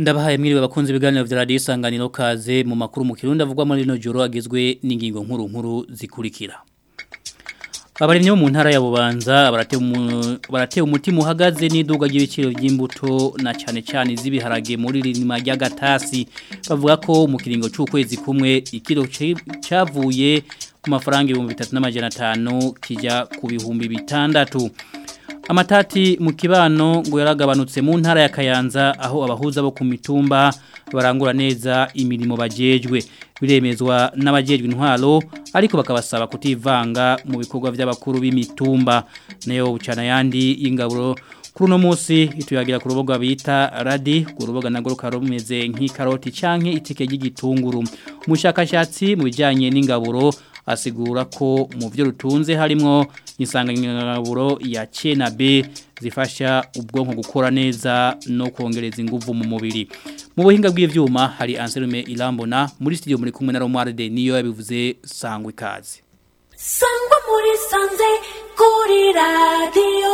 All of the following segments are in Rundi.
Ndabahaye mwiriwe bakunze ibiganiro vya radio Isanganiro kaze mu makuru mu Kirundi avugwa muri no joro agizwe n'ingingo nkuru zikurikira. Abarimye mu ntara ya Bubanza barateye umutima uhagaze n'iduga ry'ibiciro by'imbuto na cyane z'ibiharage muri rinima rya Gatasi bavuga ko mu kiringo cy'ukwezi kumwe ikiro cyavuye ku mafaranga 3500 kijya ku bihumbi 600. Amatati mu kibano ngo yaragabanutse mu ntara ya Kayanza aho abahuza bo ku mitumba barangura neza imirimo bajejwe biremezwa n'abajejwe intwaro ariko bakabasaba kutivanga mu bikorwa by'abakuru b'imitumba nayo bucana yandi y'ingaburo kuri no munsi ituyagira ku rubuga bita radi ku rubuga nagoroka rumeze nk'ikaroti canke itike y'igitunguru umushakashatsi mu bijanye n'ingaburo asigura ko mu byo rutunze harimo insanganyangaburo ya C na B zifasha ubwonko gukora neza no kongereza inguvu mu mubiri mu buhinga bw'ivyuma hari Anselme Irambona muri studio muri kumwe na Romualde niyo yabivuze sangwa ikaze sangwa muri sanze kuri radio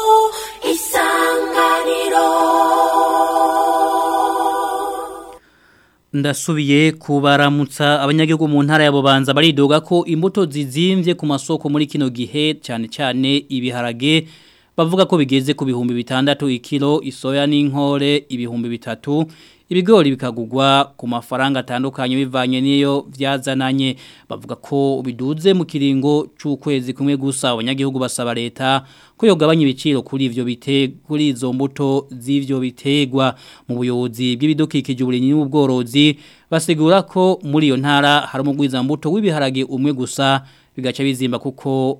Isanganiro. Ndasubiye kubaramutsa abanyagihugu mu ntara ya Bubanza baridoga ko imbuto zizimvye ku masoko muri kino gihe cyane ibiharage bavuga ko bigeze ku bihumbi 600 ikilo isoya n'inkore ibihumbi 3 ibigori bikagugwa ku mafaranga atandukanye bivanye niyo vyazananye bavuga ko biduze mu kiringo cy'ukwezi kumwe gusa abanyagihugu basaba leta ko yogabanya ibiciro kuri kuri izo mbuto z'ivyo bitegwa mu buyobozi bw'ibidukikije uburimyi n'ubworozi basigura ko muri iyo ntara hari umugwiza mbuto w'ibiharage umwe gusa bigaca bizimba kuko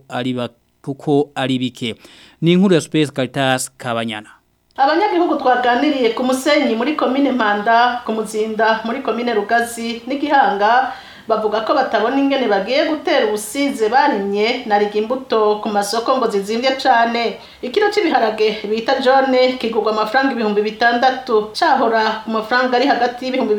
ari bike ni inkuru ya Space Caritas Kabanyana. Abanyagihugu twaganiriye ku Musenyi muri komine Mpanda, ku Muzinda muri komine Rugazi n'Igihanga bavuga ko batabona ingene bagiye gutera ubusize barimye narigi imbuto ku masoko ngo zizimvye cane. Ikiro cy'ibiharage bita Jone kigurwa amafaranga 600 cahora ku mafaranga ari hagati y'ibihumbi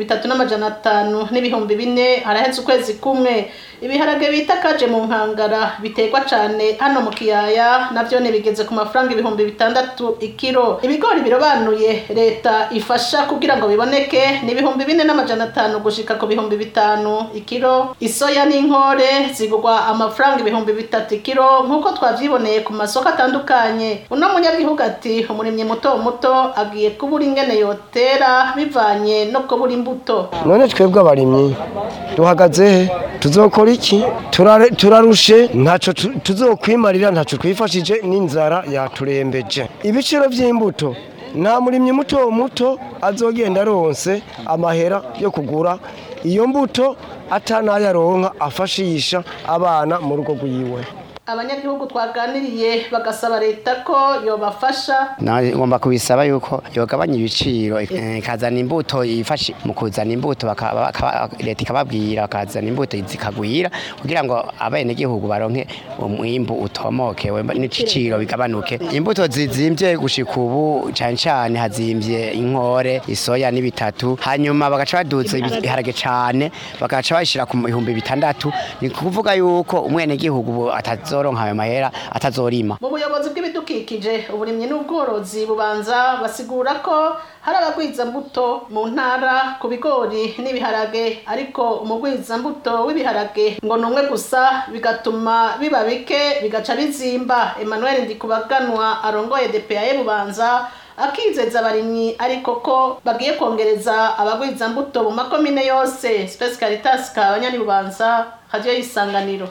3500 n'ibihumbi 4 haraheze ukwezi kumwe. Ibiharage bita kaje mu nkangara bitegwa cane hano mu kiyaya navyo ne bigeze ku mafaranga ibihumbi 600 ikiro. Ibigori birobanuye leta ifasha kugira ngo biboneke n'ibihumbi 4500 gushika ku bihumbi 5 ikiro. Isoya n'inkore zigurwa amafaranga ibihumbi 3 ikiro nkuko twavyiboneye ku masoko atandukanye. Uno munyagihugu ati umurimye muto agiye kubura ingene yotera bivanye no kubura imbuto. None twebwe abarimye duhagaze tuzokora iki turarushe ntaco tuzokwimarira ntaco twifashije n'inzara yaturembeje ibiciro by'imbuto nta murimye muto azogenda ronse amahera yo kugura iyo mbuto atanayaronka afashisha abana mu rugo rwiwe. Abanyagihugu twaganiriye bagasaba leta ko yobafasha ngomba kubisaba yuko yogabanya ibiciro kazana imbuto ifashe mu kuzana imbuto leta ikababwira kazana imbuto zikagwira kugira ngo abenegihugu baronke umwimbu utomoke n'iciciro bigabanuke. Imbuto zizimvye gushika ubu cyane hazimvye inkore isoya n'ibitatu hanyuma bagaca baduza ibiharage cyane bagaca bashira ku bihumbi 600 ni kuvuga yuko umwenegihugu zoronka ayo mahera atazorima. Mu buyobozi bw'ibidukikije uburimyi n'ubworozi Bubanza basigura ko hari abagwiza mbuto mu ntara ku bigori n'ibiharage ariko umugwiza mbuto w'ibiharage ngo numwe gusa bigatuma biba bike bigaca bizimba. Emmanuel Ndikubaganwa arongoye DPA Bubanza akizeza abarimyi ariko ko bagiye kongereza abagwiza mbuto mu makomine yose. Space Caritas Kabanyana Bubanza radio Isanganiro.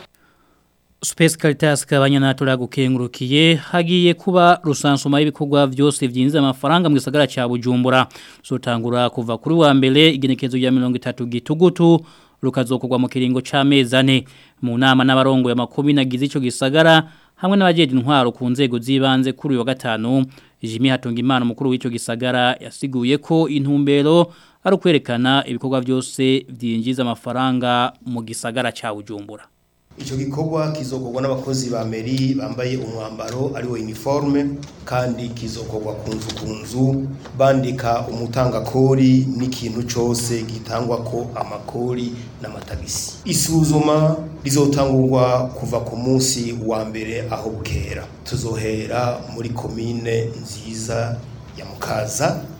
Space Caritas Kabanyana turagukengurukiye hagiye kuba rusansuma y'ibikorwa byose byinjiza amafaranga mu gisagara cya Bujumbura sotangura kuva kuri wa mbere igenekezo ya 30 gitugutu rukazokorwa mu kiringo c'amezi 4 mu nama n'abarongo ya makumi nagize ico gisagara hamwe n'abajeje intwaro ku nzego zibanze kuri wa gatanu. Jimmy Hatungimana mukuru w'ico gisagara yasiguye ko intumbero ari kwerekana ibikorwa byose byinjiza amafaranga mu gisagara cya Bujumbura. Ico gikorwa kizokorwa n'abakozi ba meri bambaye umwambaro ari wo uniforme kandi kizokorwa ku nzu bandika umutangakori n'ikintu cyose gitangwa ko amakori n'amatagisi. Isuzuma rizotangurwa kuva ku munsi wa mbere aho bukera. Tuzohera muri komine nziza ya Mukaza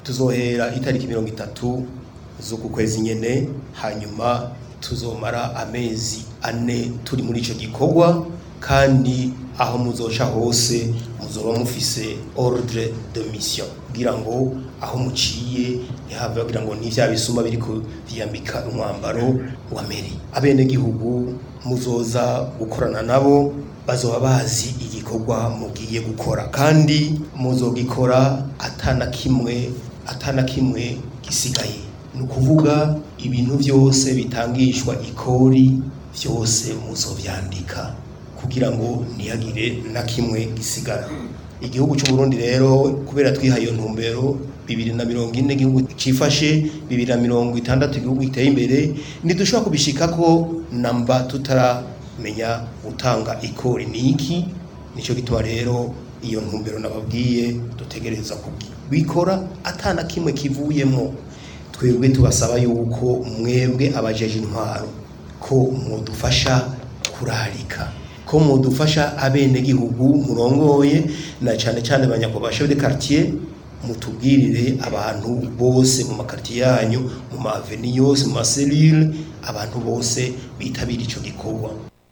tuzohera itariki 30 z'uku kwezi nyene hanyuma tuzomara amezi 4 turi muri ico gikorwa kandi aho muzoca hose muzoba mufise ordre de mission kugira ngo aho muciye ntihave kugira ngo n'ivya bisuma biriko vyambika umwambaro wa meri abene gihugu muzoza gukorana nabo bazoba bazi igikorwa mugiye gukora kandi muzogikora atana kimwe gisigaye nukuvuga ibintu byose bitangishwa ikori byose muzovyandika kugira ngo niyagire na kimwe gisigara igihugu cy'u Burundi rero kubera twihaye ntumbero 2040 igihugu cifashe 2060 igihugu giteye imbere nidushobora kubishika ko namba tutaramenya gutanga ikori niki nico gituma rero iyo ntumbero nababwiye dutegereza kubikora atana kimwe kivuyemo twebwe tubasaba yuko mwebwe abajeje intwaro ko mudufasha kurarika ko mudufasha abene gihugu murongoye na cyane abanyakobasha de quartier mutubwirire abantu bose mu makartier yanyu mu maveni yose mu maselule abantu bose bitabira ico gikorwa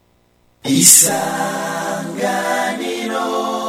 Isanganiro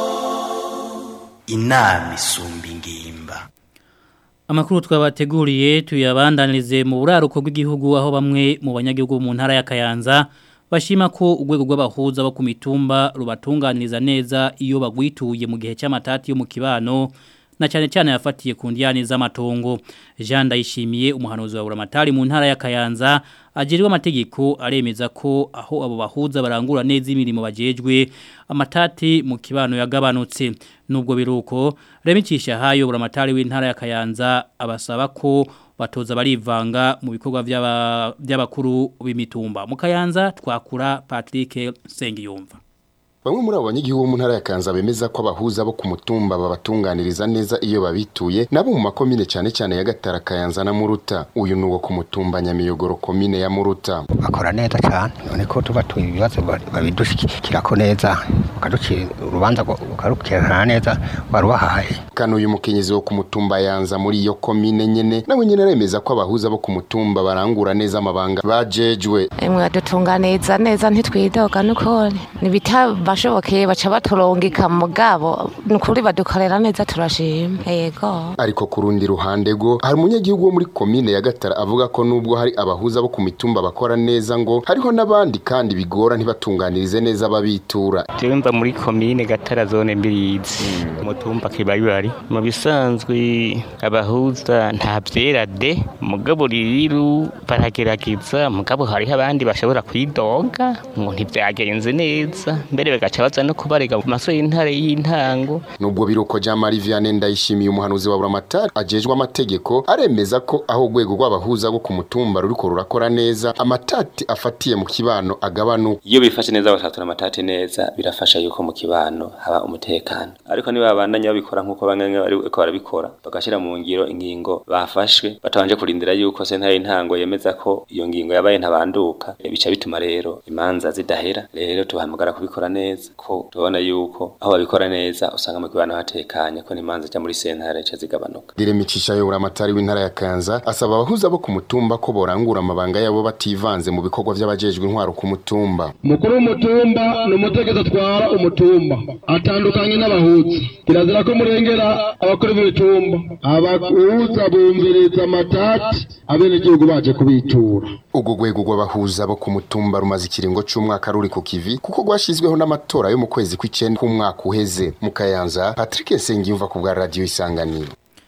inama isumba ingimba. Amakuru twabateguriye tuyabandanirize mu buraruko bw'igihugu aho bamwe mu banyagihugu mu ntara ya Kayanza bashima ko urwego rw'abahuza bo ku mitumba rubatunganiriza neza iyo bagwituye mu gihe cy'amatati yo mu kibano na cyane yafatiye ku ndiyane z'amatongo. Jean Ndayishimiye umuhanuzi wa Buramatari mu ntara ya Kayanza agirirwa amategeko aremeza ko aho abo bahuza barangura neza imirimo bajejwe amatati mu kibano yagabanutse. Nubwo biruko Remicisha hayo Buramatari w'intara ya Kayanza abasaba ko batoza barivanga mu bikorwa by'abakuru b'imitumba. Mu Kayanza twakura Patrick Sengiyumva. Bamwe muri abo banyagihugu mu ntara ya Kayanza bemeza ko abahuza bo ku mutumba babatunganiriza neza iyo babituye nabo mu makomine cyane ya Gatara, Kayanza na Muruta. Uyu nuwo ku mutumba Nyamiyogoro komine ya Muruta. Bakora neza cyane none ko tubatuye ibibazo babidushikira ko neza ukaducira urubanza ukarukira neza warubahaye. Kano uyu mukenyezi wo ku mutumba Yanza muri iyo komine nyene nawe nyene aremeza ko abahuza bo ku mutumba barangura neza amabanga bajejwe. Emwe dutunganiriza neza ntitwidoga nuko nibita bashobokeye baca baturongika mugabo nukuri badukorera neza turashima. Yego. Ariko kurundi ruhande go hari umunyagihugu wo muri komine ya Gatara avuga ko nubwo hari abahuza bo ku mitumba bakora neza ngo hariho nabandi kandi bigora ntibatunganirize neza babitura. Jemba muri komine Gatara zone Mbirizi mutumba kibayari mu bisanzwe abahuza nta byera de mugabo ririru baragerageza mugabo hari abandi bashobora kwidoga ngo ntibyagenze neza mbere bagaca baza no kubarega mu maso y'intare y'intango. Nubwo biruko Jean Marie Vianney Ndayishimiye umuhanuzi wa Buramatari ajejwe amategeko aremeza ko aho urwego rw'abahuza go ku mutumba ruriko rurakora neza amatati afatiye mu kibano agabanuka. Iyo bifashe neza batatura amatati neza birafasha yuko mu kibano haba umutekano. Ariko niba abandanya babikora nkuko banganye bariko barabikora bagashira mu ngiro ingingo bafashwe batabanje kurindira yuko sentare y'intango yemeza ko iyo ngingo yabaye ntabanduka bica bituma rero imanza zidahera. Rero tuhamagara kubikora neza ko tubona yuko aho babikora neza usanga mu kibano hatekanye ko nimanza cya muri sentare cya zigabanuka. Remicisha yo Buramatari w'intara ya Kayanza asaba abahuza bo ku mutumba ko borangura amabanga yabo bativanze mu bikorwa by'abajejwe intwaro ku mutumba. Mukuru w'umutumba no mutegeza twara umutumba atandukanye n'abahuza kirazira ko murengera abakuru b'imitumba abahuza bumviriza amatati abene gihugu baje kubitura. Ugo gwego rw'abahuza bo ku mutumba rumaze ikiringo cy'umwaka ruri ku kivi kuko gwashizweho n'amatora yo mu kwezi kw'icenda k'umwaka uheze. Mu Kayanza Patrick Sengiyumva ku bwa radio Isanganiro.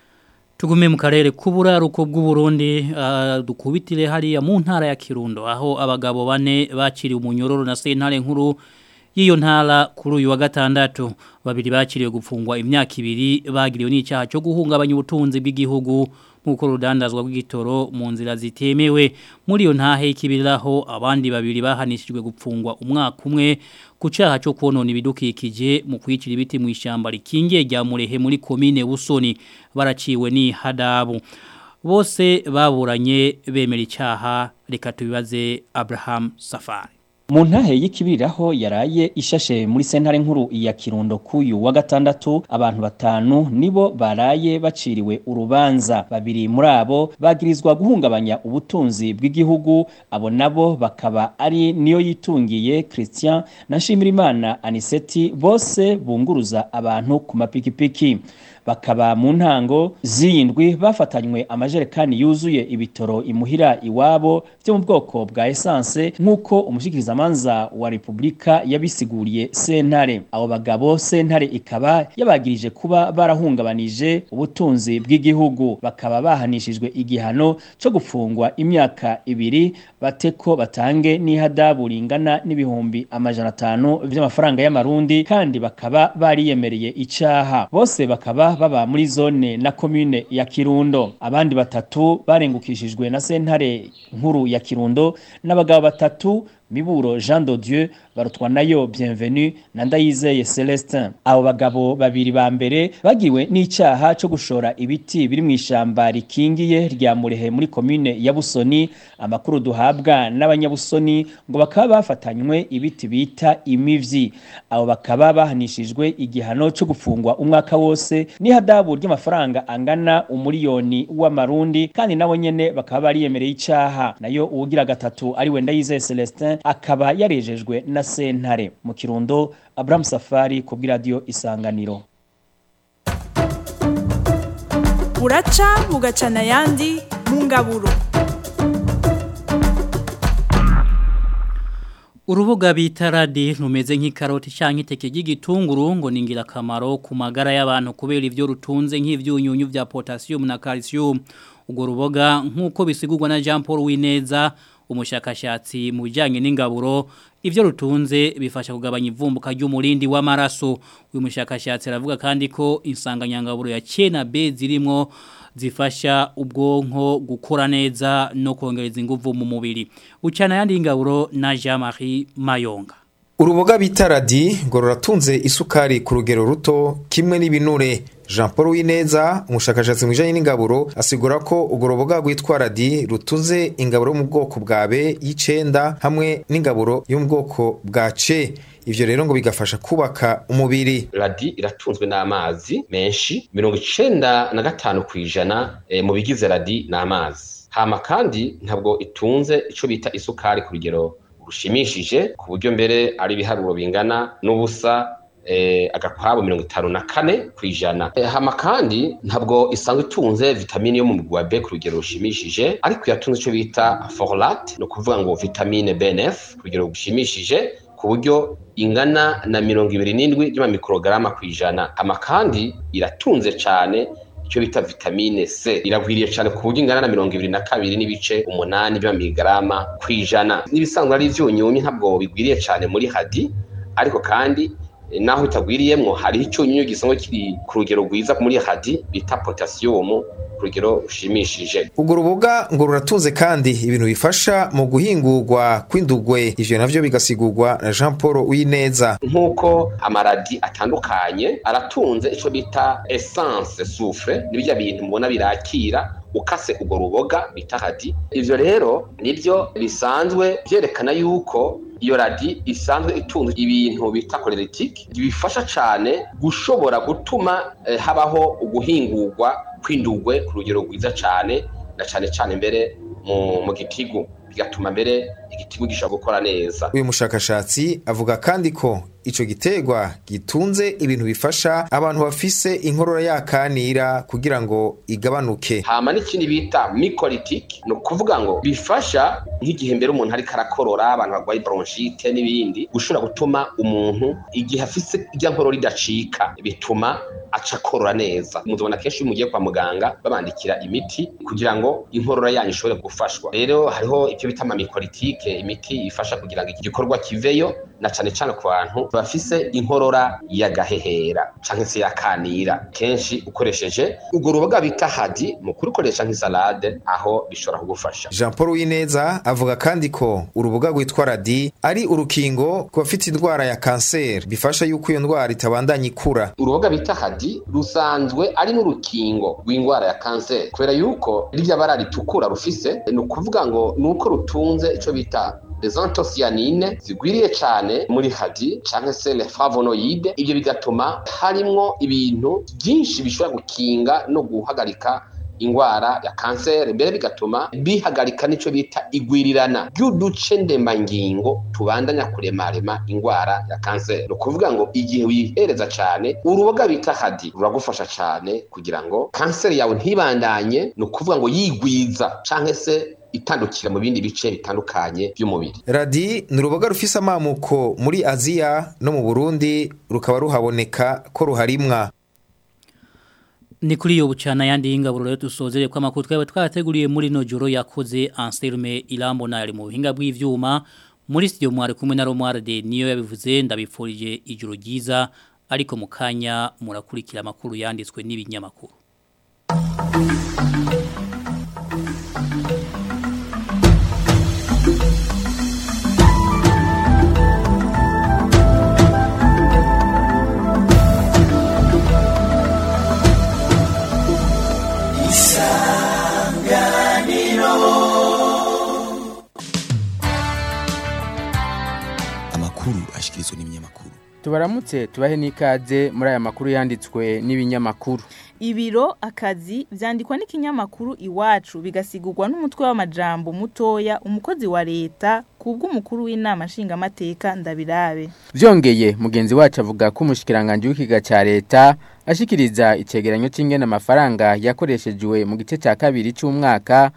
Tugume mu karere k'uburaruko bw'u Burundi dukubitire hariya mu ntara ya Kirundo aho abagabo bane bakiriye umunyororo na sentare nkuru y'iyo ntara kuri uyu wa gatandatu. Babiri bakiriye gupfungwa imyaka 2 bagiriwe n'icyaha cyo guhungabanya ubutunzi bw'igihugu nk'uko rudandazwa rw'igitoro mu nzira zitemewe. Muri iyo ntahe ikibiraho abandi babiri bahanishijwe gupfungwa umwaka umwe ku cyaha cyo konona ibidukikije mu kwicira ibiti mu ishyamba rikingiye rya Murehe muri komine Busoni baraciwe ni hadabu. Bose baburanye bemera icyaha. Reka tubibaze Abraham Safari. mu ntahe y'ikibiriraho yaraye ishashe muri sentare nkuru ya Kirundo kuyu wa gatandatu abantu 5 nibo baraye baciriwe urubanza. Babiri muri abo bagirizwa guhungabanya ubutunzi bw'igihugu, abo nabo bakaba ari niyo yitungiye Christian na Nshimirimana Aniseti, bose bunguruza abantu ku mapikipiki. Bakaba mu ntango zindwi bafatanywe amajerekani yuzuye ibitoro imuhira iwabo byo mu bwoko bwa essence nkuko umushikirizamanza wa Republika yabisiguriye sentare. Abo bagabo sentare ikaba yabagirije kuba barahungabanije ubutunzi bw'igihugu, bakaba bahanishijwe igihano cyo gufungwa imyaka 2 bateko batange n'ihadabu ringana n'ibihumbi 500 by'amafaranga y'amarundi, kandi bakaba bariyemereye icaha. Bose bakaba baba muri zone na commune ya Kirundo. Abandi 3 barengukishijwe na sentare nkuru ya Kirundo n'abagabo 3 Miburo Jean de Dieu, barutwa nayo Bienvenue na Ndayizeye Celestin. Abo bagabo babiri ba mbere bagiwe n'icaha cyo gushora ibiti biri mu ishamba rikingiye rya Murehe muri commune ya Busoni. Amakuru duhabwa n'abanyabusoni ngo bakaba bafatanywe ibiti bita imivyi. Abo bakaba bahanishijwe igihano cyo gufungwa umwaka wose n'ihadabu ry'amafaranga angana umuriyoni w'amarundi, kandi nabo nyene bakaba bariyemereye icaha. Nayo uwugira gatatu ari we Ndayizeye Celestin akaba yarejejwe na sentare. Mu Kirundo, Abraham Safari ku bw'iradio Isanganiro. Buraca bugacana yandi mu ngaburo. Urubuga bita radi rumeze nk'ikaroti canke iteke ry'igitunguru ngo ningira kamaro ku magara y'abantu kubera ivyo rutunze nk'ivyunyunyu vya potassium na calcium. Ugo ruboga nkuko bisigurwa na Jean Paul Wineza, umushakashatsi mu bijyanye n'ingaburo, ivyo rutunze bifasha kugabanya ivumbuka ry'umurindi w'amaraso. Uyu mushakashatsi aravuga kandi ko insanganyangaburo ya C na B zirimo zifasha ubwonko gukora neza no kongereza inguvu mu mubiri. Ucana yandi ingaburo na Jean-Marie Mayonga. Uruboga bita radi ngo ruratunze isukari ku rugero ruto kimwe n'ibinure. Jean Paul Wineza, umushakashatsi mu bijanye n'ingaburo, asigura ko urwo ruboga rwitwa radi rutunze ingaburo mu bwoko bwa B y'icenda hamwe n'ingaburo yo mu bwoko bwa C. Ivyo rero ngo bigafasha kubaka umubiri. Radi iratunzwe n'amazi menshi, 95% mu bigize radi n'amazi. Hama kandi ntabwo itunze ico bita isukari ku rugero rushimishije, ku buryo mbere ari ibiharuro bingana n'ubusa agakwabo 54%. Hama kandi ntabwo isanzwe itunze vitamine yo mu mugwi wa B ku rugero rushimishije, ariko yatunze ico bita folate, no kuvuga ngo vitamine B9 ku rugero rushimishije, ku buryo ingana na 27 y'amamikrograma kw'ijana. Hama kandi iratunze cyane icyo bita vitamine C, iragwiriye cyane ku buryo ingana na 22.8 by'amamikrograma kw'ijana. Nibisanzwe ari ivyunyunyu ntabwo bigwiriye cyane muri hadi, ariko kandi naho itagwiriyemwo hari icyunyunyu gisanzwe kiri ku rugero rwiza muri hadi bita potassium ku rugero rushimishije. Urwo ruboga ngo ruratunze kandi ibintu bifasha mu guhingurwa kw'indugwe. Ivyo navyo bigasigurwa na Jean Paul Wineza. Nkuko amaradi atandukanye aratunze ico bita essence soufre, nibyo bintu mubona birakira ukase urwo ruboga bita radi. Ivyo rero nivyo bisanzwe byerekana yuko iyo radi isanzwe itunze ibintu bita choleretic, bifasha cyane gushobora gutuma habaho uguhingurwa kw'indugwe ku rugero rwiza cyane, na cyane mbere mu gitigu, bigatuma mbere igitigu gishobora gukora neza. Uyu mushakashatsi avuga kandi ko ico gitegwa gitunze ibintu bifasha abantu bafise inkorora yakanira kugira ngo igabanuke. Hama n'ikindi bita mycolytic, no kuvuga ngo bifasha nk'igihe mbere umuntu ari karakorora, abantu bagwaye bronchite n'ibindi, gushobora gutuma umuntu igihe afise irya nkorora idacika, bituma aca korora neza. Muzobona kenshi iyo mugiye kwa muganga babandikira imiti kugira ngo inkorora yanyu ishobore gufashwa. Rero hariho icyo bita mycolytic, imiti ifasha kugira ngo igikorwa kiveyo, na cyane ku bantu bafise inkorora y'agahehera canke se yakanira. Kenshi ukoresheje urwo ruboga bita hadi mu kurikoresha nk'isalade, aho bishobora kugufasha. Jean Paul Wineza avuga kandi ko uruboga rwitwa radi ari urukingo ku bafite indwara ya kanseri, bifasha yuko iyo ndwara itabandanya ikura. Uruboga bita hadi rusanzwe ari n'urukingo rw'indwara ya kanseri, kubera yuko rirya bara ritukura rufise, ni ukuvuga ngo nuko rutunze ico bita les anthocyanines zigwiriye cyane muri hadi canke se les flavonoïdes, ibyo bigatuma harimwo ibintu byinshi bishobora gukinga no guhagarika ingwara ya kanseri, mbere bigatuma bihagarika nico bita igwirirana ry'uduce ndemangingo tubandanya kuremarema ingwara ya kanseri. No kuvuga ngo igihe wihereza cyane uruboga bita hadi ruragufasha cyane kugira ngo kanseri yawe ntibandanye, no kuvuga ngo yigwiza canke se itandukira mu bindi bice bitandukanye by'umubiri. Radi ni uruboga rufise amamuko muri Aziya no mu Burundi, rukaba ruhaboneka ko ruharimwa. Ni kuri yo bucana yandi y'ingaburo rero dusozere kwa makuru twaba twateguriye muri no joro yakoze Anselme Irambo na ari mu buhinga bw'ivyuma muri studio mwari kumwe na Romualde niyo yabivuze, ndabifurije ijoro ryiza, ariko mukanya murakurikira makuru yanditswe n'ibinyamakuru. Ashikirizwa n'ibinyamakuru. Tubaramutse tubahe n'ikaze muri aya makuru yanditswe n'ibinyamakuru. Ibiro akazi vyandikwa n'ikinyamakuru Iwacu bigasigurwa n'umutwe w'amajambo mutoya umukozi wa leta kubw'umukuru w'inama nshingamateka Ndabirabe. Vyongeye mugenzi wacu avuga ko umushikiranganje w'ikiga ca leta ashikiriza icegeranyo c'ingene amafaranga yakoreshejwe mu gice ca kabiri c'umwaka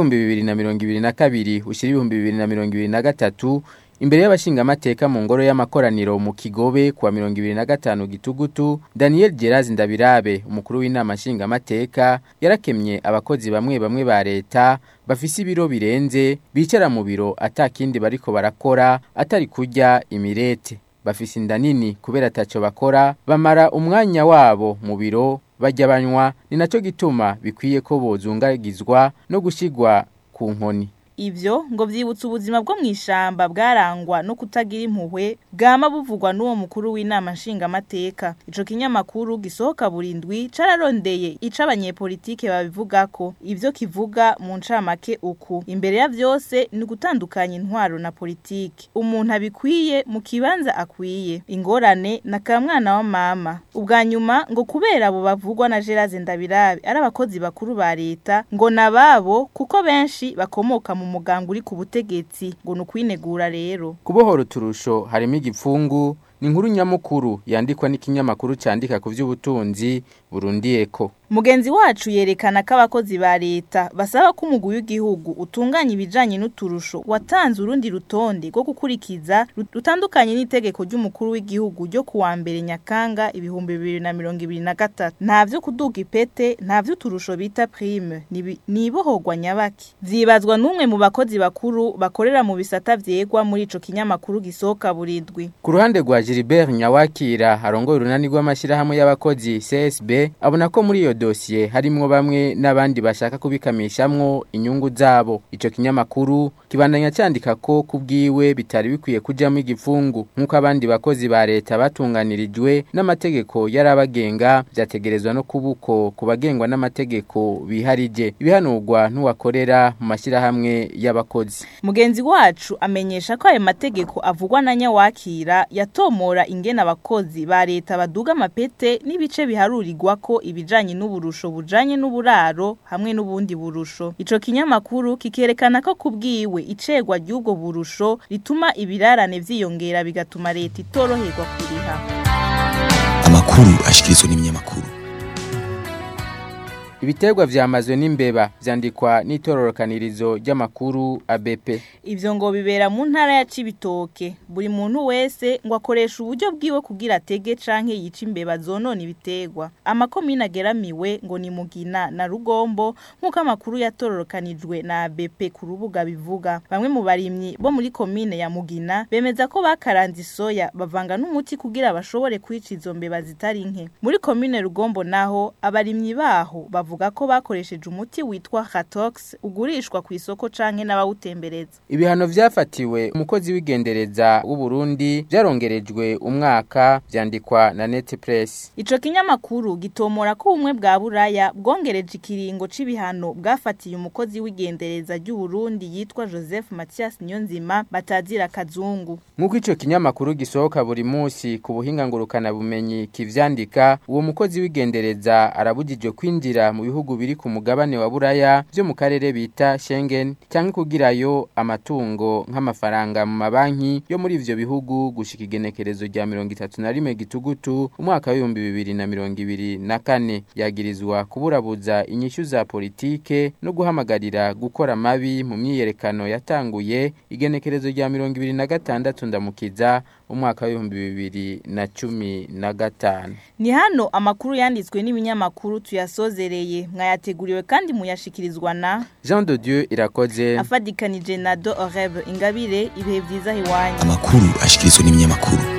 2022 ushira 2023 imbere y'abashingamateka mu ngoro y'amakoraniro mu Kigobe kwa 2025 gitugutu. Daniel Gerazi Ndabirabe umukuru w'inama nshingamateka yarakemye abakozi bamwe bamwe ba leta bafise ibiro birenze bicara mu biro atakindi bariko barakora atari kurya imirete, bafise inda nini kubera ataco bakora, bamara umwanya wabo mu biro bajya banywa, ni naco gituma bikwiye ko bozungagizwa no gushigwa ku nkoni. Ivyo ngo vyibutsa ubuzima bwo mwishamba bwarangwa no kutagira impuhwe bwama buvugwa n'uwo mukuru w'inama nshingamateka. Ico kinyamakuru gisohoka burindwi cararondeye ica abanyepolitike babivugako. Ivyo kivuga mu ncamake uku: imbere ya vyose ni gutandukanya intwaro na politike, umuntu abikwiye mu kibanza akwiye, ingorane na kamwana wa mama. Ubwa nyuma ngo kubera abo bavugwa na Gerazi Ndabirabe ari abakozi bakuru ba leta ngo nababo kuko benshi bakomoka mu muganga uri ku butegetsi ngo nukwinegura rero. Kubohora uturusho harimo igipfungu ni nkuru nyamukuru yandikwa n'ikinyamakuru candika ku vy'ubutunzi Burundi Eko. Mugenzi wacu yerekana ko abakozi ba leta basaba ko umugwi w'igihugu utunganya ibijanye n'uturusho watanze urundi rutonde rwo gukurikiza rutandukanye n'itegeko ry'umukuru w'igihugu ryo kuwa mbere Nyakanga 2023. Ntavyo kuduga ipete, ntavyo uturusho bita prime, nibohorwa nyabaki. Vyibazwa n'umwe mu bakozi bakuru bakorera mu bisata vyegwa muri ico kinyamakuru gisohoka burindwi. Ku ruhande rwa Gilbert Nyawakira harongoye urunani rw'amashirahamwe y'abakozi CSB abona ko muri iyo dosiye harimwo bamwe n'abandi bashaka kubikamishamwo inyungu zabo. Ico kinyamakuru kibandanya cyandika ko kubwiwe bitari bikwiye kujamo igipfungu nkuko abandi bakozi ba leta batunganirijwe n'amategeko yarabagenga, byategerezwa no kubuko kubagengwa n'amategeko biharije ibihanurwa n'uwakorera mu mashirahamwe y'abakozi. Mugenzi wacu amenyesha ko ayo mategeko avugwa na Nyawakira yatomora ingena abakozi ba leta baduga amapete n'ibice biharurirwa ko ibijanye n'uburusho bujanye n'uburaro hamwe n'ubundi burusho. Ico kinyamakuru kikerekana ko kubwiwe icegwa ry'ubwo burusho rituma ibirarane vyiyongera bigatuma leta itoroherwa kuriha. Amakuru ashikirizwa n'ibinyamakuru. Ibiterwa vyamazwe n'imbeba vyandikwa n'itororokanirizo ry'amakuru ABP. Ivyo ngo bibera mu ntara ya Cibitoke. Buri muntu wese ngo akoresha uburyo bwiwe kugira atege canke yica imbeba zonona ibiterwa. Amakomine ageramiwe ngo ni Mugina na Rugombo nkuko amakuru yatororokanijwe na ABP ku rubuga bivuga. Bamwe mu barimyi bo muri komine ya Mugina bemeza ko bakaranze soya bavanga n'umuti kugira bashobore kwica izo mbeba zitari nke. Muri komine Rugombo naho abarimyi baho bavuga ko bakoresheje umuti witwa Hatox ugurishwa ku isoko canke n'abawutembereza. Ibihano vyafatiwe umukozi w'igendereza w'u Burundi byarongerejwe umwaka vyandikwa na Net Press. Ico kinyamakuru gitomora ko ubumwe bwa Buraya bwongereje ikiringo c'ibihano bwafatiye umukozi w'igendereza ry'u Burundi yitwa Joseph Mathias Nyonzima batazira kazungu. Nkuko ico kinyamakuru gisohoka buri munsi ku buhinga ngurukana bumenyi kivyandika, uwo mukozi w'igendereza arabujijwe kwinjira mu bihugu biri ku mugabane wa Buraya byo mu karere bita Schengen cyangwa kugirayo amatungo nk'amafaranga mu mabanki yo muri ivyo bihugu gushika igenekerezo rya 31 gitugutu umwaka wa 2024 yagirizwa kuburabuza inyishu za politike no guhamagarira gukora mabi mu myiyerekano yatanguye igenekerezo rya 2026 ndamukiza umwaka wa 2015. Ni hano amakuru yanditswe n'ibinyamakuru tuyasozereye mwayateguriwe kandi muyashikirizwa na Jean de Dieu Irakoze afadikanije na Do Oreb Ingabire ibihe byiza hiwanyu. Amakuru ashikirizwa n'ibinyamakuru.